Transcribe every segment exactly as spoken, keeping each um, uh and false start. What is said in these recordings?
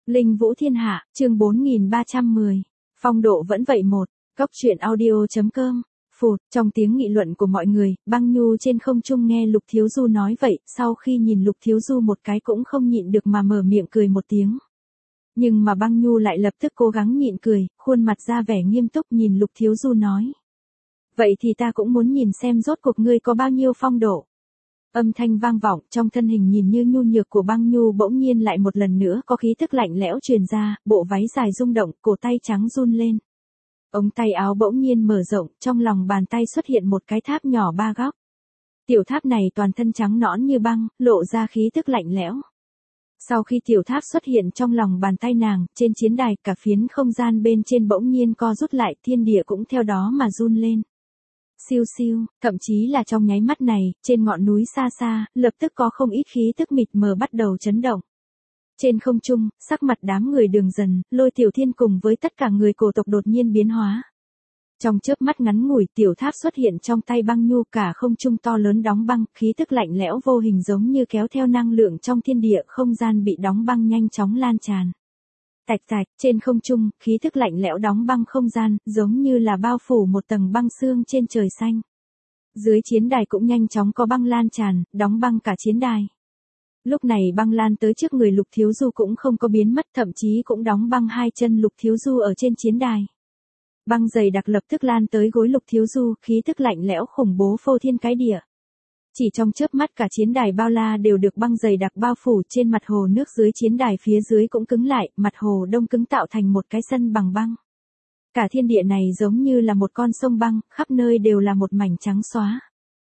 Linh Vũ Thiên Hạ, chương bốn nghìn ba trăm mười. Phong độ vẫn vậy một. Cóc truyện audio.com. Phụt, trong tiếng nghị luận của mọi người, Băng Nhu trên không trung nghe Lục Thiếu Du nói vậy, sau khi nhìn Lục Thiếu Du một cái cũng không nhịn được mà mở miệng cười một tiếng. Nhưng mà Băng Nhu lại lập tức cố gắng nhịn cười, khuôn mặt ra vẻ nghiêm túc nhìn Lục Thiếu Du nói. Vậy thì ta cũng muốn nhìn xem rốt cuộc ngươi có bao nhiêu phong độ. Âm thanh vang vọng, trong thân hình nhìn như nhu nhược của Băng Nhu bỗng nhiên lại một lần nữa có khí tức lạnh lẽo truyền ra, bộ váy dài rung động, cổ tay trắng run lên. Ống tay áo bỗng nhiên mở rộng, trong lòng bàn tay xuất hiện một cái tháp nhỏ ba góc. Tiểu tháp này toàn thân trắng nõn như băng, lộ ra khí tức lạnh lẽo. Sau khi tiểu tháp xuất hiện trong lòng bàn tay nàng, trên chiến đài cả phiến không gian bên trên bỗng nhiên co rút lại, thiên địa cũng theo đó mà run lên. Siêu siêu, thậm chí là trong nháy mắt này, trên ngọn núi xa xa, lập tức có không ít khí tức mịt mờ bắt đầu chấn động. Trên không trung, sắc mặt đám người Đường Dần, Lôi Tiểu Thiên cùng với tất cả người cổ tộc đột nhiên biến hóa. Trong chớp mắt ngắn ngủi, tiểu tháp xuất hiện trong tay Băng Nhu, cả không trung to lớn đóng băng, khí tức lạnh lẽo vô hình giống như kéo theo năng lượng trong thiên địa, không gian bị đóng băng nhanh chóng lan tràn. Tạch tạch, trên không trung, khí thức lạnh lẽo đóng băng không gian, giống như là bao phủ một tầng băng xương trên trời xanh. Dưới chiến đài cũng nhanh chóng có băng lan tràn, đóng băng cả chiến đài. Lúc này băng lan tới trước người Lục Thiếu Du cũng không có biến mất, thậm chí cũng đóng băng hai chân Lục Thiếu Du ở trên chiến đài. Băng dày đặc lập tức lan tới gối Lục Thiếu Du, khí thức lạnh lẽo khủng bố phô thiên cái địa. Chỉ trong chớp mắt cả chiến đài bao la đều được băng dày đặc bao phủ, trên mặt hồ nước dưới chiến đài phía dưới cũng cứng lại, mặt hồ đông cứng tạo thành một cái sân bằng băng. Cả thiên địa này giống như là một con sông băng, khắp nơi đều là một mảnh trắng xóa.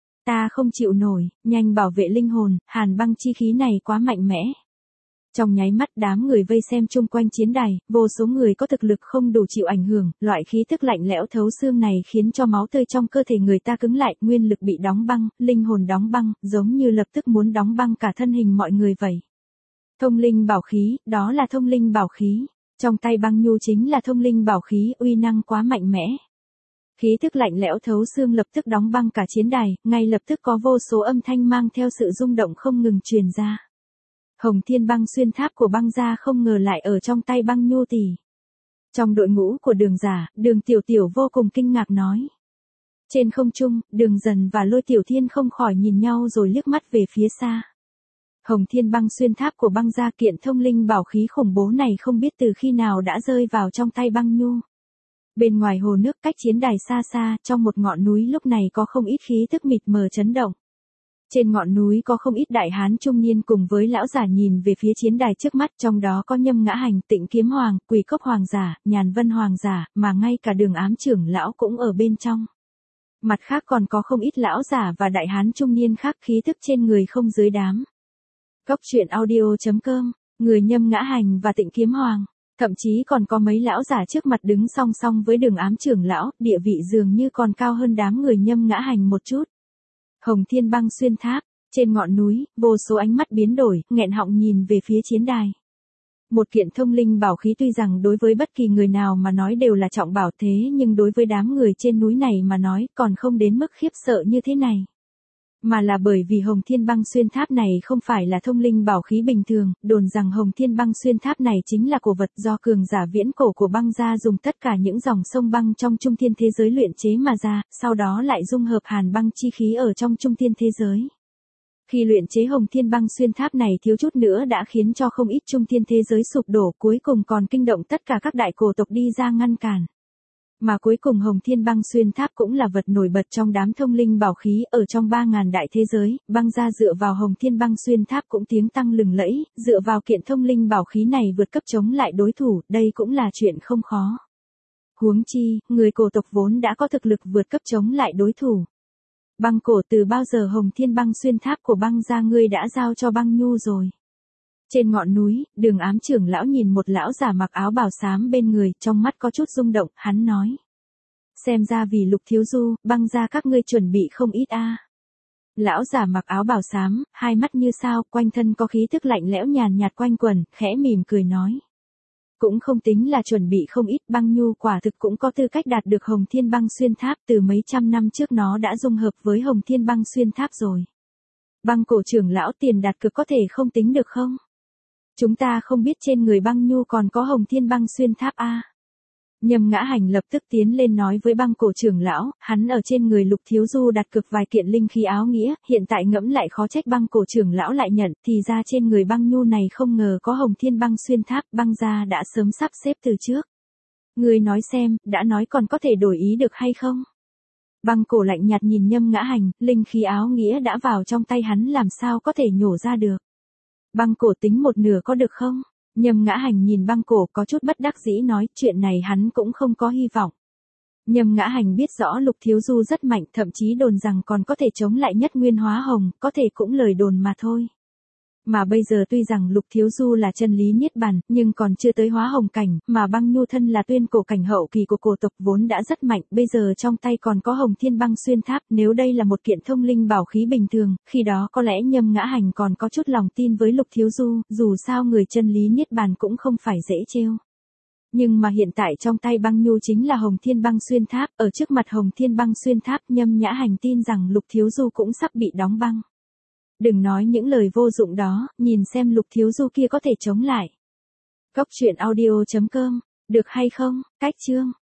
Ta không chịu nổi, nhanh bảo vệ linh hồn, hàn băng chi khí này quá mạnh mẽ. Trong nháy mắt đám người vây xem chung quanh chiến đài, vô số người có thực lực không đủ chịu ảnh hưởng, loại khí tức lạnh lẽo thấu xương này khiến cho máu tươi trong cơ thể người ta cứng lại, nguyên lực bị đóng băng, linh hồn đóng băng, giống như lập tức muốn đóng băng cả thân hình mọi người vậy. Thông linh bảo khí, đó là thông linh bảo khí. Trong tay Băng Nhu chính là thông linh bảo khí, uy năng quá mạnh mẽ. Khí tức lạnh lẽo thấu xương lập tức đóng băng cả chiến đài, ngay lập tức có vô số âm thanh mang theo sự rung động không ngừng truyền ra. Hồng Thiên Băng xuyên tháp của Băng gia không ngờ lại ở trong tay Băng Nhu tỷ. Trong đội ngũ của Đường Giả, Đường Tiểu Tiểu vô cùng kinh ngạc nói. Trên không trung, Đường Dần và Lôi Tiểu Thiên không khỏi nhìn nhau rồi liếc mắt về phía xa. Hồng Thiên Băng xuyên tháp của Băng gia, kiện thông linh bảo khí khủng bố này không biết từ khi nào đã rơi vào trong tay Băng Nhu. Bên ngoài hồ nước cách chiến đài xa xa, trong một ngọn núi lúc này có không ít khí tức mịt mờ chấn động. Trên ngọn núi có không ít đại hán trung niên cùng với lão giả nhìn về phía chiến đài trước mắt, trong đó có Nhâm Ngã Hành, Tịnh Kiếm Hoàng, Quỳ Cốc Hoàng giả, Nhàn Vân Hoàng giả, mà ngay cả Đường Ám trưởng lão cũng ở bên trong. Mặt khác còn có không ít lão giả và đại hán trung niên khác, khí thức trên người không dưới đám. Cóc truyện audio.com, người Nhâm Ngã Hành và Tịnh Kiếm Hoàng, thậm chí còn có mấy lão giả trước mặt đứng song song với Đường Ám trưởng lão, địa vị dường như còn cao hơn đám người Nhâm Ngã Hành một chút. Hồng Thiên Băng xuyên tháp, trên ngọn núi, vô số ánh mắt biến đổi, nghẹn họng nhìn về phía chiến đài. Một kiện thông linh bảo khí tuy rằng đối với bất kỳ người nào mà nói đều là trọng bảo, thế nhưng đối với đám người trên núi này mà nói còn không đến mức khiếp sợ như thế này. Mà là bởi vì Hồng Thiên Băng xuyên tháp này không phải là thông linh bảo khí bình thường, đồn rằng Hồng Thiên Băng xuyên tháp này chính là cổ vật do cường giả viễn cổ của Băng gia dùng tất cả những dòng sông băng trong trung thiên thế giới luyện chế mà ra, sau đó lại dung hợp hàn băng chi khí ở trong trung thiên thế giới. Khi luyện chế Hồng Thiên Băng xuyên tháp này thiếu chút nữa đã khiến cho không ít trung thiên thế giới sụp đổ, cuối cùng còn kinh động tất cả các đại cổ tộc đi ra ngăn cản. Mà cuối cùng Hồng Thiên Băng xuyên tháp cũng là vật nổi bật trong đám thông linh bảo khí, ở trong ba ngàn đại thế giới, Băng gia dựa vào Hồng Thiên Băng xuyên tháp cũng tiếng tăm lừng lẫy, dựa vào kiện thông linh bảo khí này vượt cấp chống lại đối thủ, đây cũng là chuyện không khó. Huống chi, người cổ tộc vốn đã có thực lực vượt cấp chống lại đối thủ. Băng cổ, từ bao giờ Hồng Thiên Băng xuyên tháp của Băng gia ngươi đã giao cho Băng Nhu rồi? Trên ngọn núi, Đường Ám trưởng lão nhìn một lão giả mặc áo bào xám bên người, trong mắt có chút rung động, hắn nói. Xem ra vì Lục Thiếu Du, Băng gia các ngươi chuẩn bị không ít a. Lão giả mặc áo bào xám, hai mắt như sao, quanh thân có khí thức lạnh lẽo nhàn nhạt quanh quẩn, khẽ mỉm cười nói. Cũng không tính là chuẩn bị không ít, Băng Nhu quả thực cũng có tư cách đạt được Hồng Thiên Băng xuyên tháp, từ mấy trăm năm trước nó đã dung hợp với Hồng Thiên Băng xuyên tháp rồi. Băng cổ trưởng lão, tiền đặt cược có thể không tính được không? Chúng ta không biết trên người băng nhu còn có hồng thiên băng xuyên tháp a. Nhâm Ngã Hành lập tức tiến lên nói với băng cổ trưởng lão, hắn ở trên người Lục Thiếu Du đặt cực vài kiện linh khí áo nghĩa, hiện tại ngẫm lại khó trách băng cổ trưởng lão lại nhận, thì ra trên người băng nhu này không ngờ có hồng thiên băng xuyên tháp, băng gia đã sớm sắp xếp từ trước. Người nói xem, đã nói còn có thể đổi ý được hay không? Băng cổ lạnh nhạt nhìn Nhâm Ngã Hành, linh khí áo nghĩa đã vào trong tay hắn làm sao có thể nhổ ra được. Băng cổ tính một nửa có được không? Nhâm Ngã Hành nhìn băng cổ có chút bất đắc dĩ nói, chuyện này hắn cũng không có hy vọng. Nhâm Ngã Hành biết rõ Lục Thiếu Du rất mạnh, thậm chí đồn rằng còn có thể chống lại Nhất Nguyên Hóa Hồng, có thể cũng lời đồn mà thôi. Mà bây giờ tuy rằng Lục Thiếu Du là chân lý niết bàn, nhưng còn chưa tới hóa hồng cảnh, mà băng nhu thân là tuyên cổ cảnh hậu kỳ của cổ tộc vốn đã rất mạnh, bây giờ trong tay còn có hồng thiên băng xuyên tháp, nếu đây là một kiện thông linh bảo khí bình thường, khi đó có lẽ Nhâm Ngã Hành còn có chút lòng tin với Lục Thiếu Du, dù sao người chân lý niết bàn cũng không phải dễ trêu. Nhưng mà hiện tại trong tay băng nhu chính là hồng thiên băng xuyên tháp, ở trước mặt hồng thiên băng xuyên tháp Nhâm Ngã Hành tin rằng Lục Thiếu Du cũng sắp bị đóng băng. Đừng nói những lời vô dụng đó, nhìn xem Lục Thiếu Du kia có thể chống lại. Cốc truyện audio chấm com, được hay không, cách chương.